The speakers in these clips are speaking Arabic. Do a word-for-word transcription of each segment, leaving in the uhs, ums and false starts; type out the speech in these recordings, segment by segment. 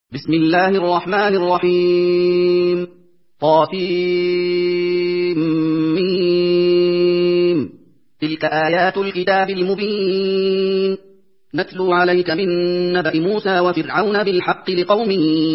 بسم الله الرحمن الرحيم طاسيم. تلك آيات الكتاب المبين نتلو عليك من نبأ موسى وفرعون بالحق لقوم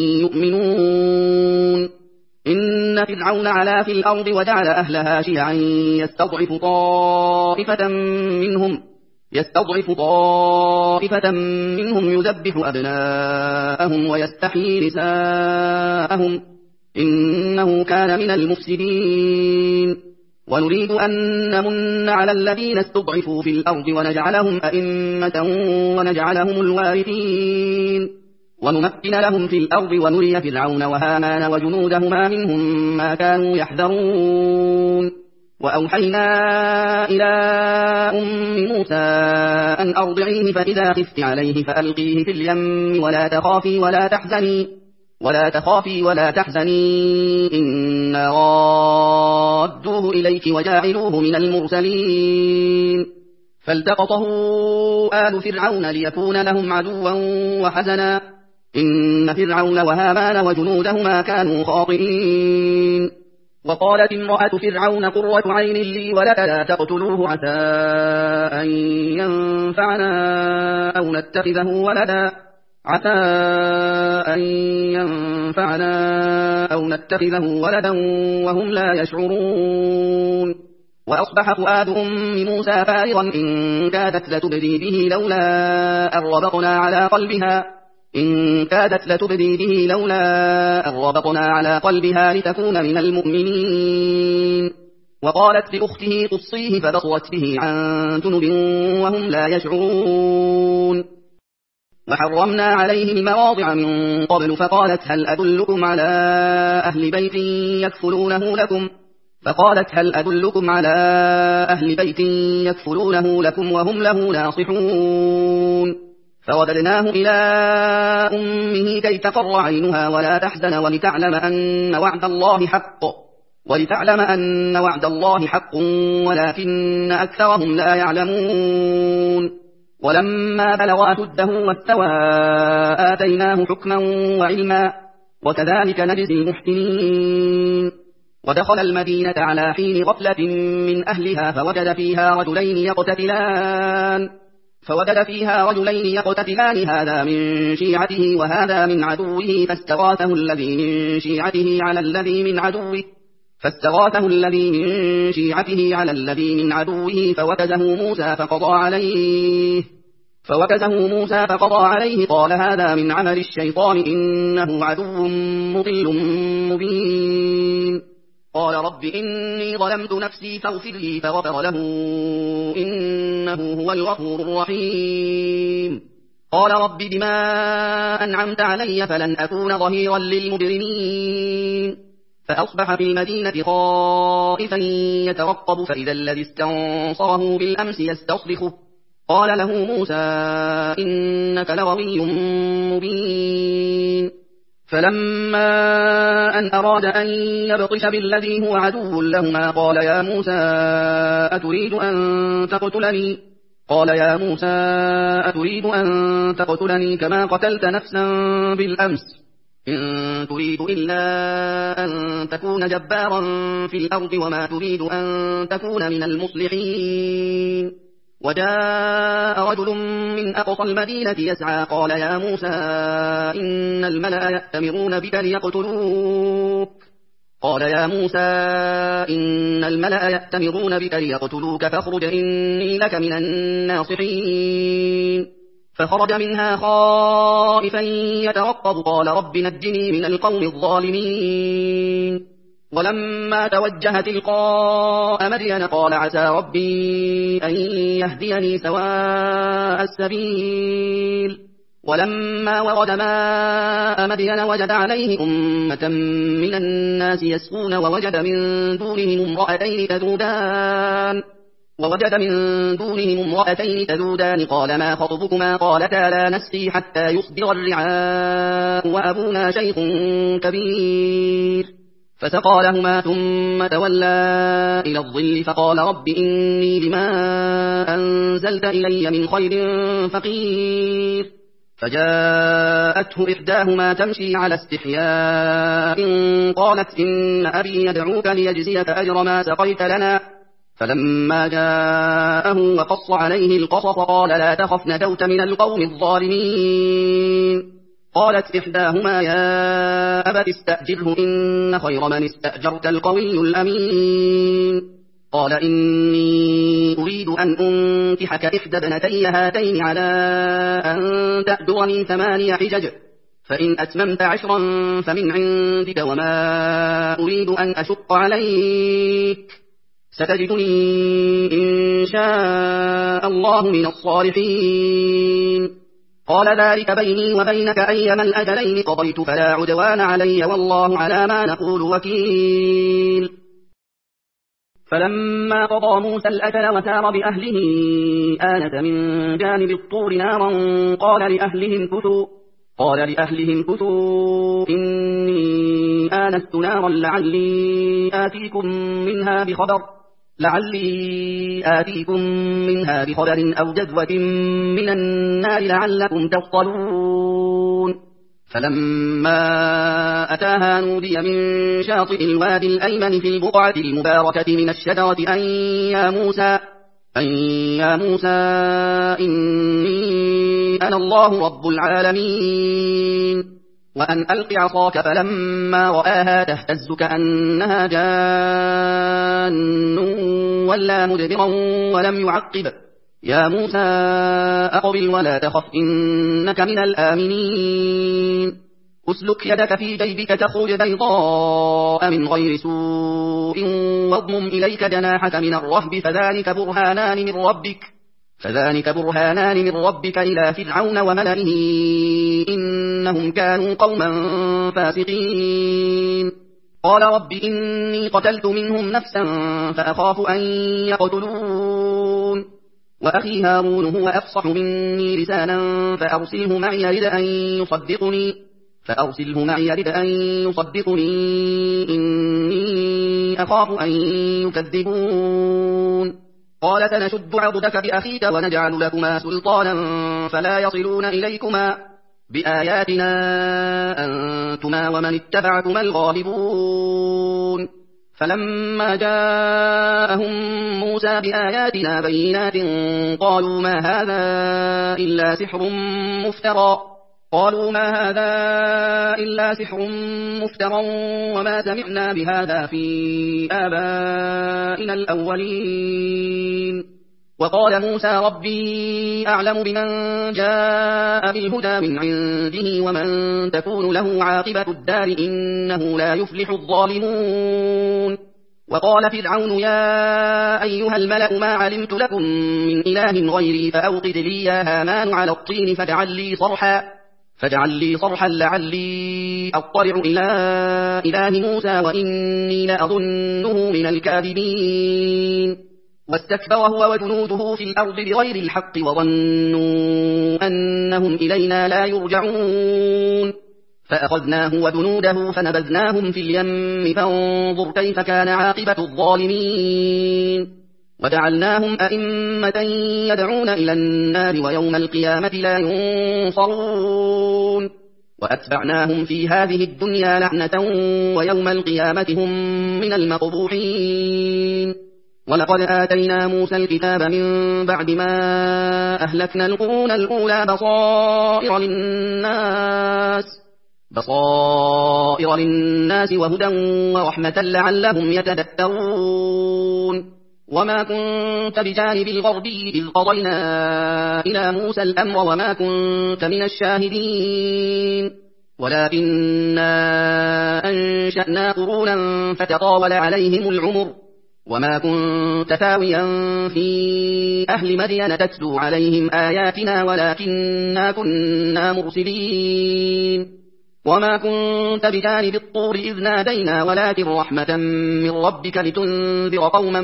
يؤمنون. إن فرعون علا في الأرض وجعل أهلها شيعا يستضعف طائفة منهم يستضعف طائفة منهم يذبح أبناءهم ويستحيي نساءهم إنه كان من المفسدين. ونريد أن نمن على الذين استضعفوا في الأرض ونجعلهم أئمة ونجعلهم الوارثين ونمكن لهم في الأرض ونري فرعون وهامان وجنودهما منهم ما كانوا يحذرون. وأوحينا إلى أم موسى أن أرضعيه فإذا خفت عليه فألقيه في اليم ولا تخافي ولا تحزني ولا تخافي ولا تحزني إنا رادوه إليك وجاعلوه من المرسلين. فالتقطه آل فرعون ليكون لهم عدوا وحزنا إن فرعون وهامان وجنودهما كانوا خاطئين. وقالت امرأة فرعون قرة عين لي ولك لا تقتلوه عسى أن ينفعنا أو نتخذه ولدا عسى أن ينفعنا أو نتخذه ولدا وهم لا يشعرون. وأصبح فؤاد أم موسى فارغا إن كادت لتبدي به لولا أن ربطنا على قلبها إن كادت لتبدي به لولا أن ربطنا على قلبها لتكون من المؤمنين. وقالت لأخته قصيه فبصرت به عن جنب وهم لا يشعرون. وحرمنا عليه المواضع من قبل فقالت هل أدلكم على أهل بيت يكفلونه لكم فقالت هل أدلكم على أهل بيت يكفلونه لكم وهم له ناصحون. فوددناه إلى أمه كي تقر عينها ولا تحزن ولتعلم أن وعد الله حق ولتعلم أن وعد الله حق ولكن أكثرهم لا يعلمون. ولما بلغ أشده واستوى آتيناه حكما وعلما وكذلك نجزي المحسنين. ودخل المدينة على حين غفلة من أهلها فوجد فيها رجلين يقتتلان فوجد فيها رجلين يقتتلان هذا من شيعته وهذا من عدوه فاستغاثه الذي من شيعته على الذي من عدوه فاستغاثه الذي من شيعته على الذي من عدوه فوكزه موسى فقضى عليه فوكزه موسى فقضى عليه قال هذا من عمل الشيطان إنه عدو مضل مبين. قال رب إني ظلمت نفسي فاغفر لي فغفر له إنه هو الغفور الرحيم. قال رب بما أنعمت علي فلن أكون ظهيرا للمجرمين. فأصبح في المدينة خائفا يترقب فإذا الذي استنصره بالأمس يستصرخه قال له موسى إنك لغوي مبين. فلما أن أراد أن يبطش بالذي هو عدو لهما قال يا موسى أتريد أن تقتلني قال يا موسى أتريد أن تقتلني كما قتلت نفسا بالأمس إن تريد إلا أن تكون جبارا في الأرض وما تريد أن تكون من المصلحين. وجاء رجل من أقصى المدينة يسعى قال يا موسى إن الملأ يأتمرون بك ليقتلوك قال يا موسى إن الملأ يأتمرون بك ليقتلوك فاخرج إني لك من الناصحين. فخرج منها خائفا يترقب قال رب نجني من القوم الظالمين. ولما توجه تلقاء مدين قال عسى ربي أن يهديني سواء السبيل. ولما ورد ماء مدين وجد عليه أمة من الناس يسقون ووجد من دونهم امرأتين تذودان ووجد من دونهم امرأتين تذودان قال ما خطبكما قالتا لا نسقي حتى يصدر الرعاء وأبونا شيخ كبير. فسقى لهما ثم تولى إلى الظل فقال رب إني لما أنزلت إلي من خير فقير. فجاءته إحداهما تمشي على استحياء قالت إن أبي يدعوك ليجزيك أجر ما سقيت لنا. فلما جاءه وقص عليه القصص قال لا تخف نجوت من القوم الظالمين. قالت إحداهما يا أبت استأجره إن خير من استأجرت القوي الأمين. قال إني أريد أن أنكحك إحدى ابنتي هاتين على أن تأجرني ثماني حجج فإن أتممت عشرا فمن عندك وما أريد أن أشق عليك ستجدني إن شاء الله من الصالحين. قال ذلك بيني وبينك أيما الأجلين قضيت فلا عدوان علي والله على ما نقول وكيل. فلما قضى موسى الأجل وسار بأهله آنس من جانب الطور نارا قال لأهلهم كثوا قال لأهلهم كثوا إني آنست نارا لعلي آتيكم منها بخبر لعلي آتيكم منها بخبر أو جذوة من النار لعلكم تصطلون. فلما أتاها نودي من شاطئ الوادي الأيمن في البقعة المباركة من الشجرة أن يا موسى أن يا موسى إني أنا الله رب العالمين وأن ألق عصاك. فلما رآها تهتز كأنها جان ولا مدبرا ولم يعقب يا موسى أقبل ولا تخف إنك من الآمنين. أسلك يدك في جيبك تخرج بيضاء من غير سوء واضمم إليك جناحك من الرهب فذلك برهانان من ربك فذلك برهانان من ربك إلى فرعون وملئه إنهم كانوا قوما فاسقين. قال رب إني قتلت منهم نفسا فأخاف أن يقتلون وأخي هارون هو أفصح مني لسانا فأرسله معي يرد أن يصدقني فأرسله معي يرد أن يصدقني إني أخاف أن يكذبون. قال سنشد عضدك بأخيك ونجعل لكما سلطانا فلا يصلون إليكما بآياتنا أنتما ومن اتبعكما الغالبون. فلما جاءهم موسى بآياتنا بينات قالوا ما هذا إلا سحر مفترى قالوا ما هذا إلا سحر مفترى وما سمعنا بهذا في آبائنا الأولين. وقال موسى ربي أعلم بمن جاء بالهدى من عنده ومن تكون له عاقبة الدار إنه لا يفلح الظالمون. وقال فرعون يا أيها الملأ ما علمت لكم من إله غيري فأوقد لي يا هامان على الطين فاجعل لي صرحا فاجعل لي صرحا لعلي أطلع إلى إله موسى وإني لأظنه من الكاذبين. واستكبر هو وجنوده في الأرض بغير الحق وظنوا أنهم إلينا لا يرجعون. فأخذناه وجنوده فنبذناهم في اليم فانظر كيف كان عاقبة الظالمين. وجعلناهم أئمة يدعون إلى النار ويوم القيامة لا ينصرون. وأتبعناهم في هذه الدنيا لعنة ويوم القيامة هم من المقبوحين. ولقد آتينا موسى الكتاب من بعد ما أهلكنا القرون الأولى بصائر للناس بصائر للناس وهدى ورحمة لعلهم يتذكرون. وما كنت بجانب الغربي إذ قضينا إلى موسى الأمر وما كنت من الشاهدين ولكننا أنشأنا قرونا فتطاول عليهم العمر وما كنت ثاويا في أهل مدين تتلو عليهم آياتنا ولكننا كنا مرسلين. وما كنت بجانب الطور إذ نادينا ولكن رحمة من ربك لتنذر قوما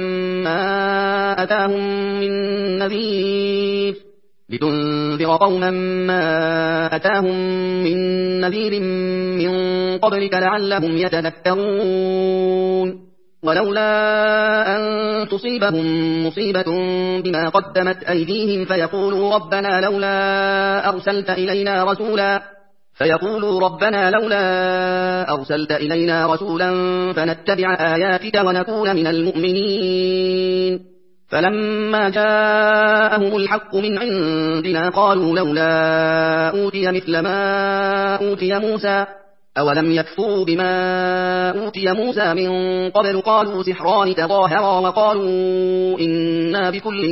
ما أتاهم من نذير لتنذر قوما ما أتاهم من نذير من قبلك لعلهم يتذكرون. ولولا أن تصيبهم مصيبة بما قدمت أيديهم فيقولوا ربنا لولا أرسلت إلينا رسولا فيقولوا ربنا لولا أرسلت إلينا رسولا فنتبع آياتك ونكون من المؤمنين فلما جاءهم الحق من عندنا قالوا لولا أوتي مثل ما أوتي موسى أولم يكفروا بما أوتي موسى من قبل قالوا سحران تظاهرا وقالوا إنا بكل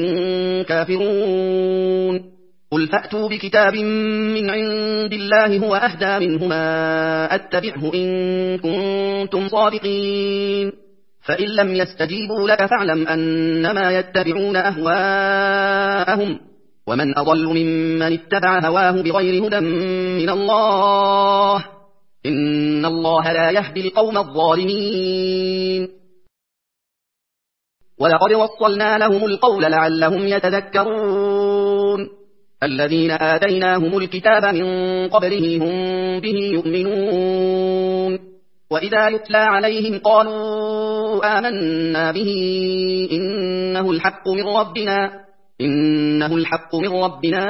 كافرون قل فأتوا بكتاب من عند الله هو أهدى منهما أتبعه إن كنتم صادقين فإن لم يستجيبوا لك فاعلم أنما يتبعون أهواءهم ومن أضل ممن اتبع هواه بغير هدى من الله إن الله لا يهدي القوم الظالمين ولقد وصلنا لهم القول لعلهم يتذكرون الذين آتيناهم الكتاب من قبله هم به يؤمنون وإذا يتلى عليهم قالوا آمنا به إنه الحق من ربنا إنه الحق من ربنا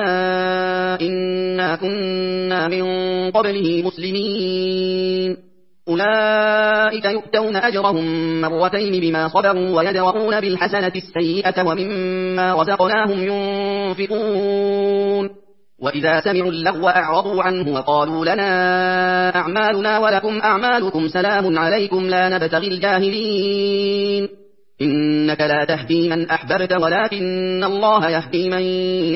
إنا كنا من قبله مسلمين أولئك يؤتون أجرهم مرتين بما صبروا ويدرؤون بالحسنة السيئة ومما رزقناهم ينفقون وإذا سمعوا اللغو أعرضوا عنه وقالوا لنا أعمالنا ولكم أعمالكم سلام عليكم لا نبتغي الجاهلين إنك لا تهدي من أحببت ولكن الله يهدي من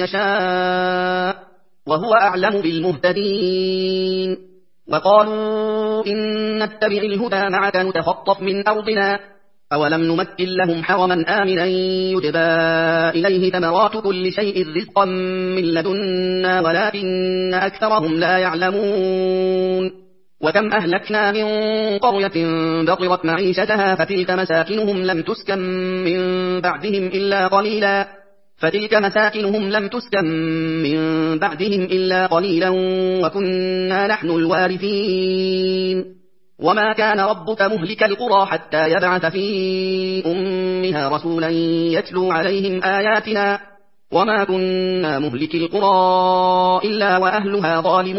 يشاء وهو أعلم بالمهتدين وقالوا إن نتبع الهدى معك نتخطف من أرضنا أولم نمكن لهم حرما آمنا يجبى إليه ثمرات كل شيء رزقا من لدنا ولكن أكثرهم لا يعلمون وكم أهلكنا من قرية بطرت معيشتها فتلك مساكنهم لم تسكن من بعدهم إلا قليلا فتلك مساكنهم لم تسكن من بعدهم إلا قليلا وكنا نحن الوارثين وما كان ربك مهلك القرى حتى يبعث في أمها رسولا يتلو عليهم آياتنا وما كنا مهلك القرى إلا وأهلها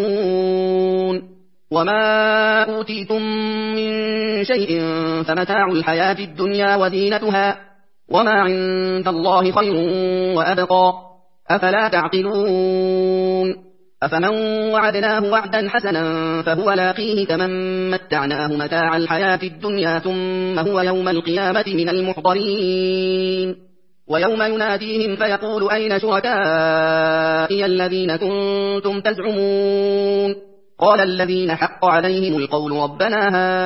ظالمون وما أوتيتم من شيء فمتاع الحياة الدنيا وزينتها وما عند الله خير وأبقى أفلا تعقلون أفمن وعدناه وعدا حسنا فهو لاقيه كمن متعناه متاع الحياة الدنيا ثم هو يوم القيامة من المحضرين ويوم يناديهم فيقول أين شركائي الذين كنتم تزعمون قال الذين حق عليهم القول ربنا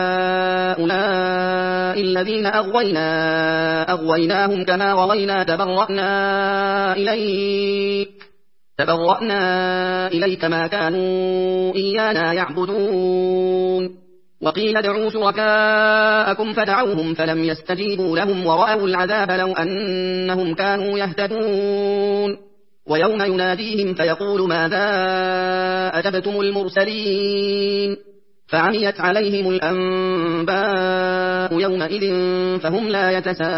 هؤلاء الذين أغوينا أغويناهم كما غوينا تبرأنا إليك تبرأنا إليك ما كانوا إيانا يعبدون وقيل ادعوا شركاءكم فدعوهم فلم يستجيبوا لهم ورأوا العذاب لو أنهم كانوا يهتدون ويوم يناديهم فيقول ماذا أجبتم المرسلين فعميت عليهم الأنباء يومئذ فهم لا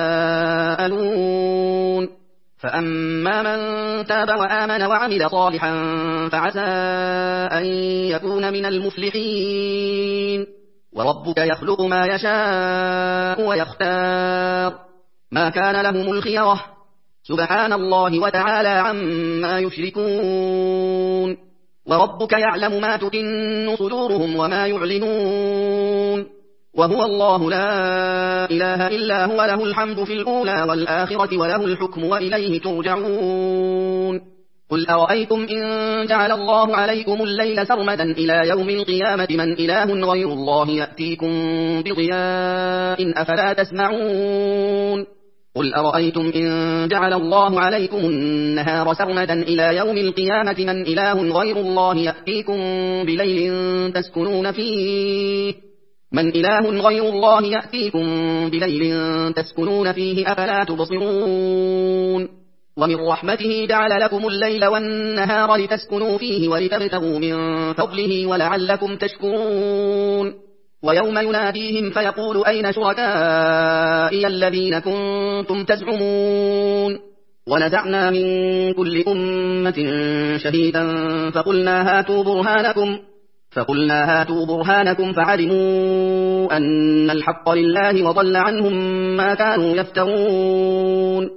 يتساءلون فأما من تاب وآمن وعمل صالحا فعسى أن يكون من المفلحين وربك يخلق ما يشاء ويختار ما كان لهم الخيرة سبحان الله وتعالى عما يشركون وربك يعلم ما تكن صدورهم وما يعلنون وهو الله لا إله إلا هو له الحمد في الأولى والآخرة وله الحكم وإليه ترجعون قل أرأيتم إن جعل الله عليكم الليل سرمدا إلى يوم القيامة من إله غير الله يأتيكم بضياء أفلا تسمعون قل أرأيتم إن جعل الله عليكم النهار سرمدا إلى يوم القيامة من إله غير الله يأتيكم بليل تسكنون فيه من إله غير الله يأتيكم بليل تسكنون فيه أفلا تبصرون ومن رحمته جعل لكم الليل والنهار لتسكنوا فيه ولتبتغوا من فضله ولعلكم تشكرون ويوم يناديهم فيقول أين شركائي الذين كنتم تزعمون ونزعنا من كل أمة شهيدا فقلنا هاتوا برهانكم فقلنا هاتوا برهانكم فعلموا أن الحق لله وضل عنهم ما كانوا يفترون.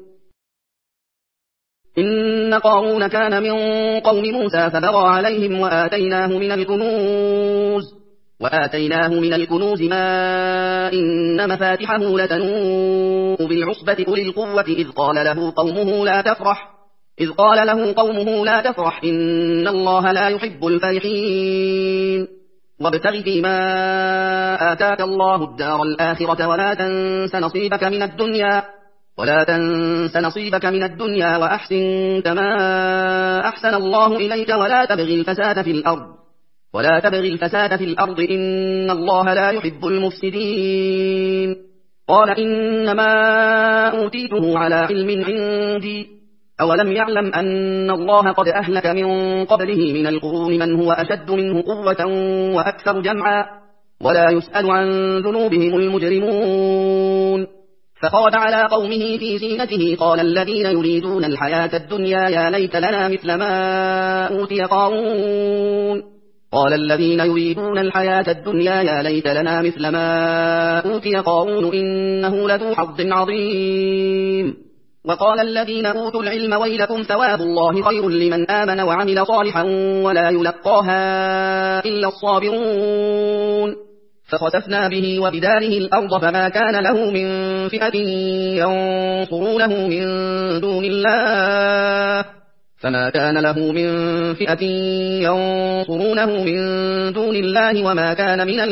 إن قارون كان من قوم موسى فبغى عليهم وآتيناه من الكنوز وآتيناه من الكنوز ما إن مفاتحه لتنوء بالعصبة أولي القوة إذ قال له قومه لا تفرح إذ قال له قومه لا تفرح إن الله لا يحب الفرحين وابتغ فيما آتاك الله الدار الآخرة ولا تنس نصيبك من الدنيا ولا تنس نصيبك من الدنيا وأحسن كما أحسن الله إليك ولا تبغي الفساد في الأرض ولا تبغي الفساد في الأرض إن الله لا يحب المفسدين. قال إنما أوتيته على علم عندي أولم يعلم أن الله قد أهلك من قبله من القرون من هو أشد منه قوة وأكثر جمعا ولا يسأل عن ذنوبهم المجرمون. فخرج على قومه في زينته قال الذين يريدون الحياة الدنيا يا ليت لنا مثل ما أوتي قارون قال الذين يريدون الحياة الدنيا يا ليت لنا مثل ما أوتي قارون إنه لذو حظ عظيم. وقال الذين أوتوا العلم ويلكم ثواب الله خير لمن آمن وعمل صالحا ولا يلقاها إلا الصابرون. فخسفنا به وبداره الأرض فما كان له من فئة ينصرونه من دون الله فما كان له من فئة ينصرونه من دون الله وما كان من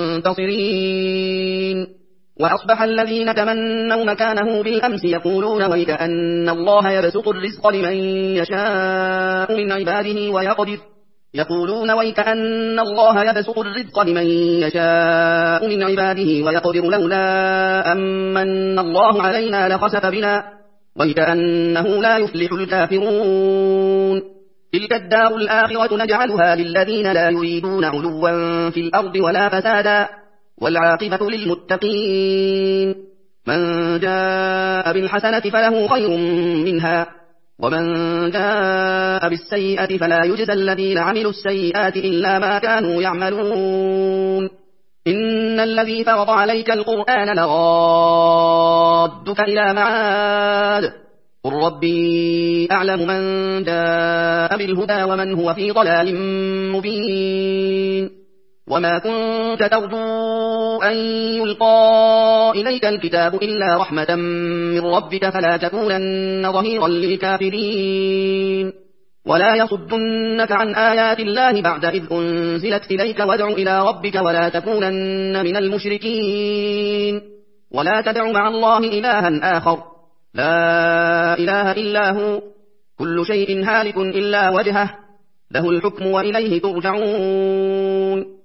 المنتصرين. وأصبح الذين تمنوا مكانه بالأمس يقولون ويكأن الله يبسط الرزق لمن يشاء من عباده ويقدر يقولون ويكأن الله يبسط الرزق لمن يشاء من عباده ويقدر لولا أمن الله علينا لخسف بنا ويكأنه لا يفلح الكافرون. تلك الدار الآخرة نجعلها للذين لا يريدون علوا في الأرض ولا فسادا والعاقبة للمتقين. من جاء بالحسنة فله خير منها ومن جاء بالسيئة فلا يجزى الذين عملوا السيئات إلا ما كانوا يعملون. إن الذي فرض عليك القرآن لرادك إلى معاد قل ربي أعلم من جاء بالهدى ومن هو في ضلال مبين. وما كنت ترجو أن يلقى إليك الكتاب إلا رحمة من ربك فلا تكونن ظهيرا للكافرين. ولا يصدنك عن آيات الله بعد إذ أنزلت إليك وادع إلى ربك ولا تكونن من المشركين. ولا تدع مع الله إلها آخر لا إله إلا هو كل شيء هالك إلا وجهه له الحكم وإليه ترجعون.